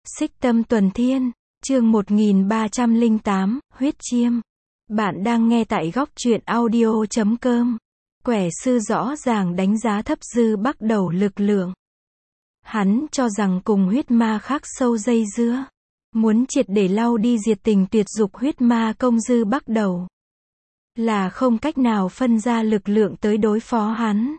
Xích Tâm Tuần Thiên, chương 1308, Huyết Chiêm. Bạn đang nghe tại góc truyện audio.com. Quẻ sư rõ ràng đánh giá thấp Dư Bắc Đầu lực lượng. Hắn cho rằng cùng huyết ma khắc sâu dây dưa, muốn triệt để lau đi diệt tình tuyệt dục huyết ma công Dư Bắc Đầu, là không cách nào phân ra lực lượng tới đối phó hắn.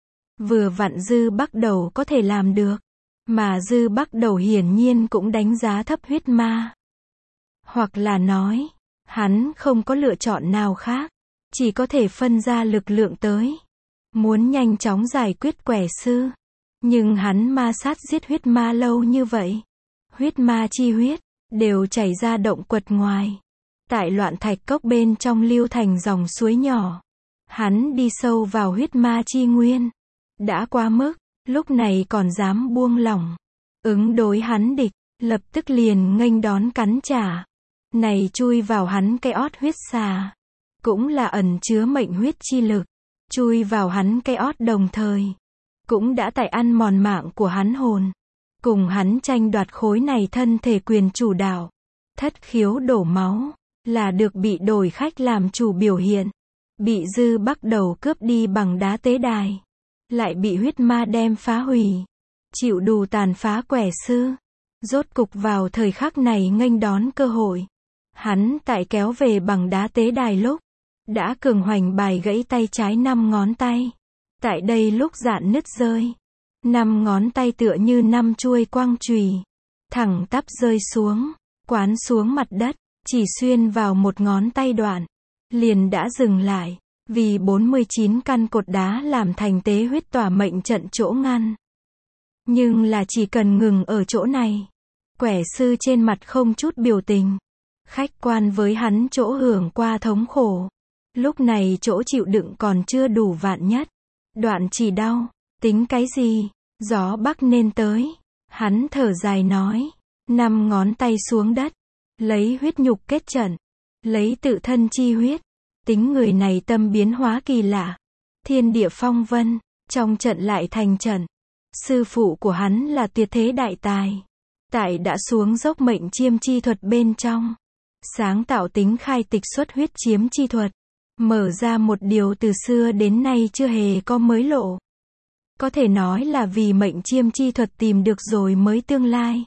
Vừa vặn Dư Bắc Đầu có thể làm được, mà Dư Bắc Đầu hiển nhiên cũng đánh giá thấp huyết ma. Hoặc là nói, hắn không có lựa chọn nào khác, chỉ có thể phân ra lực lượng tới, muốn nhanh chóng giải quyết quẻ sư. Nhưng hắn ma sát giết huyết ma lâu như vậy, huyết ma chi huyết đều chảy ra động quật ngoài, tại loạn thạch cốc bên trong lưu thành dòng suối nhỏ. Hắn đi sâu vào huyết ma chi nguyên, đã quá mức, lúc này còn dám buông lỏng, ứng đối hắn địch, lập tức liền nghênh đón cắn trả. Này chui vào hắn cái ót huyết xà, cũng là ẩn chứa mệnh huyết chi lực, chui vào hắn cái ót đồng thời, cũng đã tại ăn mòn mạng của hắn hồn, cùng hắn tranh đoạt khối này thân thể quyền chủ đạo. Thất khiếu đổ máu, là được bị đổi khách làm chủ biểu hiện, bị Dư Bắc Đầu cướp đi bằng đá tế đài, lại bị huyết ma đem phá hủy, chịu đủ tàn phá quẻ sư. Rốt cục vào thời khắc này nghênh đón cơ hội, hắn tại kéo về bằng đá tế đài lúc, đã cường hoành bài gãy tay trái 5 ngón tay. Tại đây lúc dạn nứt rơi, 5 ngón tay tựa như 5 chuôi quang chùy, thẳng tắp rơi xuống, quán xuống mặt đất, chỉ xuyên vào một ngón tay đoạn, liền đã dừng lại, vì 49 căn cột đá làm thành tế huyết tỏa mệnh trận chỗ ngăn. Nhưng là chỉ cần ngừng ở chỗ này, quẻ sư trên mặt không chút biểu tình, khách quan với hắn chỗ hưởng qua thống khổ, lúc này chỗ chịu đựng còn chưa đủ vạn nhất, đoạn chỉ đau, tính cái gì, gió bắc nên tới. Hắn thở dài nói, 5 ngón tay xuống đất, lấy huyết nhục kết trận, lấy tự thân chi huyết, tính người này tâm biến hóa kỳ lạ, thiên địa phong vân, trong trận lại thành trận. Sư phụ của hắn là tuyệt thế đại tài, tại đã xuống dốc mệnh chiêm chi thuật bên trong, sáng tạo tính khai tịch xuất huyết chiếm chi thuật, mở ra một điều từ xưa đến nay chưa hề có mới lộ. Có thể nói là vì mệnh chiêm chi thuật tìm được rồi mới tương lai.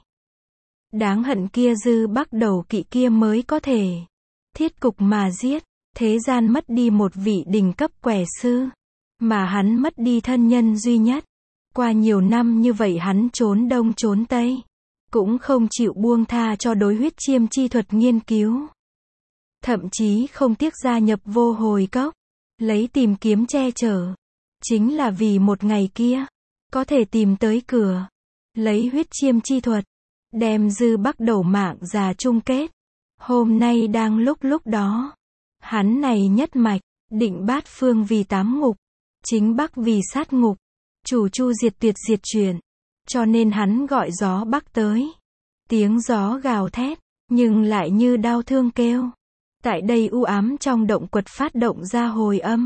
Đáng hận kia Dư Bắc Đầu kỵ kia mới có thể thiết cục mà giết, thế gian mất đi một vị đỉnh cấp quẻ sư, mà hắn mất đi thân nhân duy nhất. Qua nhiều năm như vậy hắn trốn đông trốn tây, cũng không chịu buông tha cho đối huyết chiêm chi thuật nghiên cứu. Thậm chí không tiếc gia nhập vô hồi cốc, lấy tìm kiếm che chở. Chính là vì một ngày kia, có thể tìm tới cửa, lấy huyết chiêm chi thuật, đem Dư Bắc Đầu mạng già chung kết. Hôm nay đang lúc đó, hắn này nhất mạch, định bát phương vì 8 ngục, chính bắc vì sát ngục, chủ chu diệt tuyệt diệt chuyển, cho nên hắn gọi gió bắc tới. Tiếng gió gào thét, nhưng lại như đau thương kêu. Tại đây u ám trong động quật phát động ra hồi âm.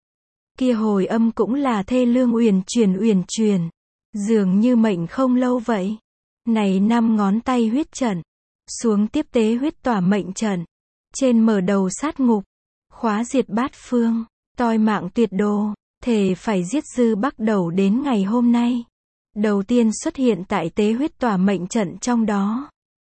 Kia hồi âm cũng là thê lương uyển chuyển, dường như mệnh không lâu vậy. Này 5 ngón tay huyết trận, xuống tiếp tế huyết tỏa mệnh trận, trên mở đầu sát ngục, khóa diệt bát phương, toi mạng tuyệt đồ, thề phải giết Dư Bắc Đầu đến ngày hôm nay. Đầu tiên xuất hiện tại tế huyết tỏa mệnh trận trong đó,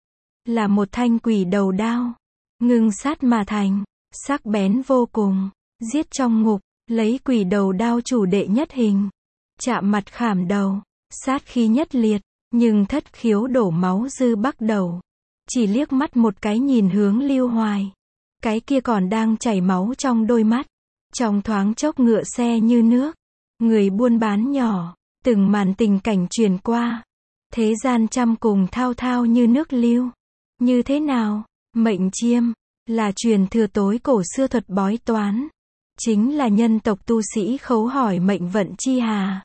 là một thanh quỷ đầu đao, ngưng sát mà thành, sắc bén vô cùng, giết trong ngục, lấy quỷ đầu đao chủ đệ nhất hình, chạm mặt khảm đầu, sát khí nhất liệt, nhưng thất khiếu đổ máu Dư Bắc Đầu, chỉ liếc mắt một cái nhìn hướng Lưu Hoài, cái kia còn đang chảy máu trong đôi mắt, trong thoáng chốc ngựa xe như nước, người buôn bán nhỏ, từng màn tình cảnh truyền qua, thế gian trăm cùng thao thao như nước lưu. Như thế nào? Mệnh chiêm là truyền thừa tối cổ xưa thuật bói toán, chính là nhân tộc tu sĩ khấu hỏi mệnh vận chi hà,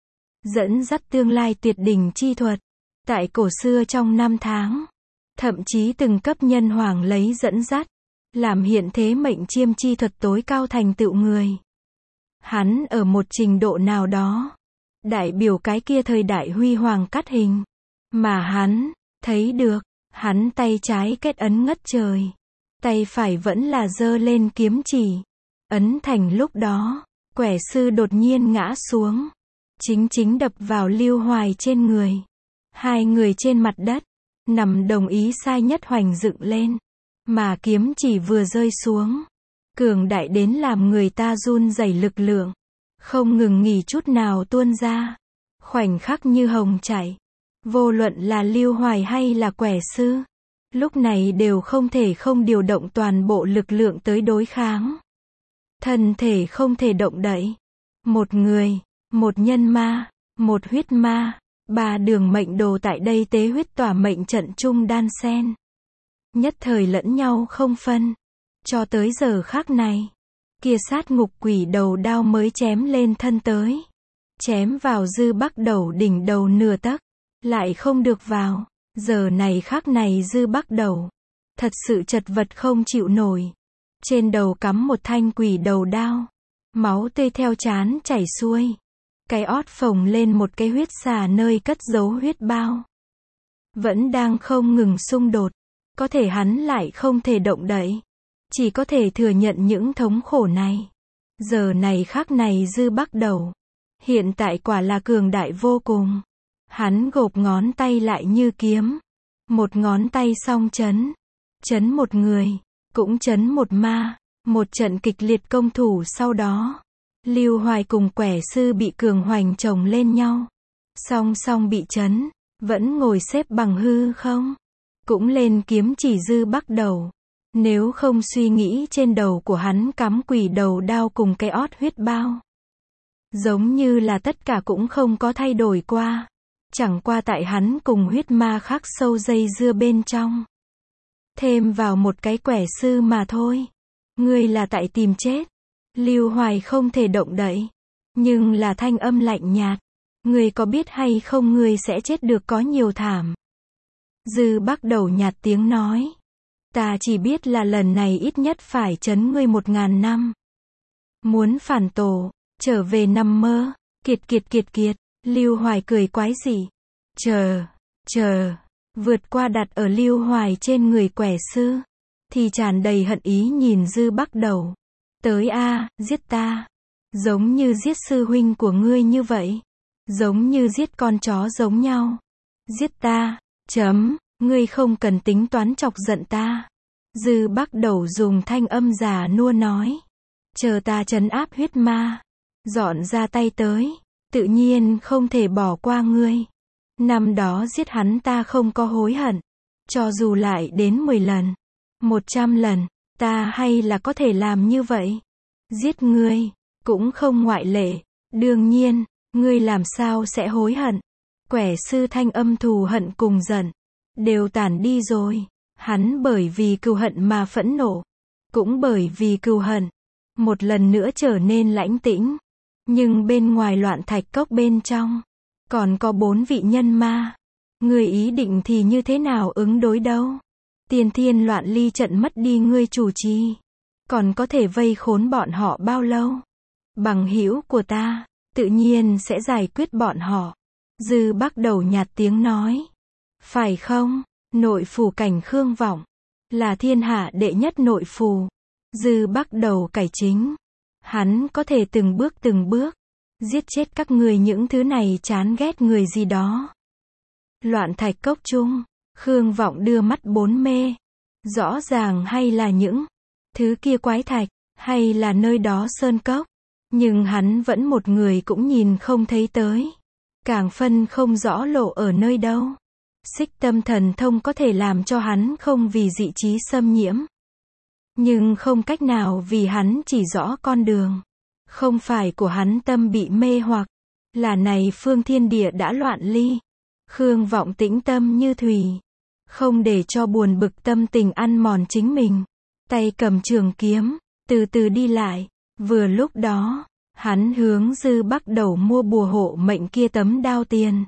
dẫn dắt tương lai tuyệt đỉnh chi thuật. Tại cổ xưa trong năm tháng, thậm chí từng cấp nhân hoàng lấy dẫn dắt, làm hiện thế mệnh chiêm chi thuật tối cao thành tựu người. Hắn ở một trình độ nào đó, đại biểu cái kia thời đại huy hoàng cắt hình, mà hắn Thấy được, hắn tay trái kết ấn ngất trời. Tay phải vẫn là giơ lên kiếm chỉ. Ấn thành lúc đó, quẻ sư đột nhiên ngã xuống. Chính đập vào Lưu Hoài trên người. Hai người trên mặt đất, nằm đồng ý sai nhất hoành dựng lên. Mà kiếm chỉ vừa rơi xuống. Cường đại đến làm người ta run rẩy lực lượng. Không ngừng nghỉ chút nào tuôn ra. Khoảnh khắc như hồng chảy. Vô luận là Lưu Hoài hay là quẻ sư. Lúc này đều không thể không điều động toàn bộ lực lượng tới đối kháng. Thân thể không thể động đậy. Một người, một nhân ma, một huyết ma, ba đường mệnh đồ tại đây tế huyết tỏa mệnh trận chung đan xen. Nhất thời lẫn nhau không phân. Cho tới giờ khắc này, kia sát ngục quỷ đầu đao mới chém lên thân tới. Chém vào Dư Bắc Đầu đỉnh đầu nửa tấc, lại không được vào. Giờ này khắc này Dư Bắc Đầu thật sự chật vật không chịu nổi. Trên đầu cắm một thanh quỷ đầu đao, máu tươi theo trán chảy xuôi. Cái ót phồng lên một cái huyết xà nơi cất giấu huyết bao. Vẫn đang không ngừng xung đột, có thể hắn lại không thể động đậy. Chỉ có thể thừa nhận những thống khổ này. Giờ này khắc này Dư Bắc Đầu hiện tại quả là cường đại vô cùng. Hắn gộp ngón tay lại như kiếm. Một ngón tay song chấn. Chấn một người, cũng chấn một ma. Một trận kịch liệt công thủ sau đó. Lưu Hoài cùng quẻ sư bị cường hoành chồng lên nhau. Song song bị chấn. Vẫn ngồi xếp bằng hư không. Cũng lên kiếm chỉ Dư Bắc Đầu. Nếu không suy nghĩ trên đầu của hắn cắm quỷ đầu đao cùng cái ót huyết bao. Giống như là tất cả cũng không có thay đổi qua. Chẳng qua tại hắn cùng huyết ma khắc sâu dây dưa bên trong. Thêm vào một cái quẻ sư mà thôi. Ngươi là tại tìm chết. Lưu Hoài không thể động đậy. Nhưng là thanh âm lạnh nhạt. Ngươi có biết hay không ngươi sẽ chết được có nhiều thảm. Dư Bắc Đầu nhạt tiếng nói. Ta chỉ biết là lần này ít nhất phải chấn ngươi 1000 năm. Muốn phản tổ, trở về nằm mơ, kiệt. Lưu Hoài cười quái dị. Chờ, vượt qua đặt ở Lưu Hoài trên người quẻ sư. Thì tràn đầy hận ý nhìn Dư Bắc Đầu. Tới a, giết ta. Giống như giết sư huynh của ngươi như vậy. Giống như giết con chó giống nhau. Giết ta, ngươi không cần tính toán chọc giận ta. Dư Bắc Đầu dùng thanh âm già nua nói. Chờ ta trấn áp huyết ma. Dọn ra tay tới. Tự nhiên không thể bỏ qua ngươi. Năm đó giết hắn ta không có hối hận. Cho dù lại đến 10 lần. 100 lần. Ta hay là có thể làm như vậy. Giết ngươi. Cũng không ngoại lệ. Đương nhiên. Ngươi làm sao sẽ hối hận. Quẻ sư thanh âm thù hận cùng giận. Đều tản đi rồi. Hắn bởi vì cừu hận mà phẫn nộ. Cũng bởi vì cừu hận. Một lần nữa trở nên lãnh tĩnh. Nhưng bên ngoài Loạn Thạch Cốc bên trong. Còn có 4 vị nhân ma. Ngươi ý định thì như thế nào ứng đối đâu. Tiên Thiên Loạn Ly trận mất đi ngươi chủ trì. Còn có thể vây khốn bọn họ bao lâu. Bằng hữu của ta. Tự nhiên sẽ giải quyết bọn họ. Dư Bắc Đầu nhạt tiếng nói. Phải không? Nội phù cảnh Khương Vọng. Là thiên hạ đệ nhất nội phù. Dư Bắc Đầu cải chính. Hắn có thể từng bước. Giết chết các người những thứ này chán ghét người gì đó. Loạn Thạch Cốc chung. Khương Vọng đưa mắt bốn mê. Rõ ràng hay là những thứ kia quái thạch. Hay là nơi đó sơn cốc. Nhưng hắn vẫn một người cũng nhìn không thấy tới. Càng phân không rõ lộ ở nơi đâu. Xích tâm thần thông có thể làm cho hắn không vì dị trí xâm nhiễm. Nhưng không cách nào vì hắn chỉ rõ con đường. Không phải của hắn tâm bị mê hoặc. Là này phương thiên địa đã loạn ly. Khương Vọng tĩnh tâm như thủy. Không để cho buồn bực tâm tình ăn mòn chính mình. Tay cầm trường kiếm. Từ từ đi lại. Vừa lúc đó. Hắn hướng Dư Bắc Đầu mua bùa hộ mệnh kia tấm đao tiền.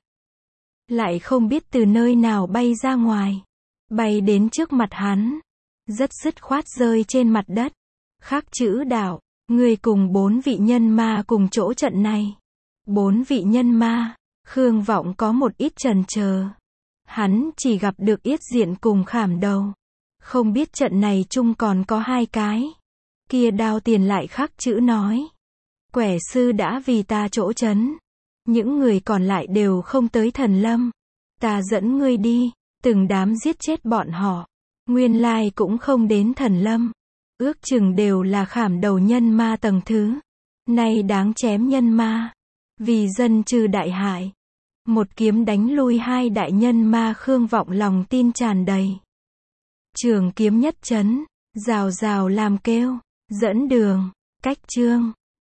Lại không biết từ nơi nào bay ra ngoài. Bay đến trước mặt hắn. Rất dứt khoát rơi trên mặt đất. Khắc chữ đạo. Người cùng 4 vị nhân ma cùng chỗ trận này. 4 vị nhân ma. Khương Vọng có một ít chần chờ. Hắn chỉ gặp được Yết Diện cùng Khảm Đầu. Không biết trận này chung còn có 2 cái. Kia Đao Tiền lại khắc chữ nói. Quẻ sư đã vì ta chỗ trấn. Những người còn lại đều không tới thần lâm. Ta dẫn ngươi đi, từng đám giết chết bọn họ. Nguyên lai cũng không đến thần lâm. Ước chừng đều là Khảm Đầu nhân ma tầng thứ. Nay đáng chém nhân ma. Vì dân trừ đại hại. Một kiếm đánh lui 2 đại nhân ma. Khương Vọng lòng tin tràn đầy. Trường kiếm nhất chấn, rào rào làm kêu, dẫn đường, cách chương.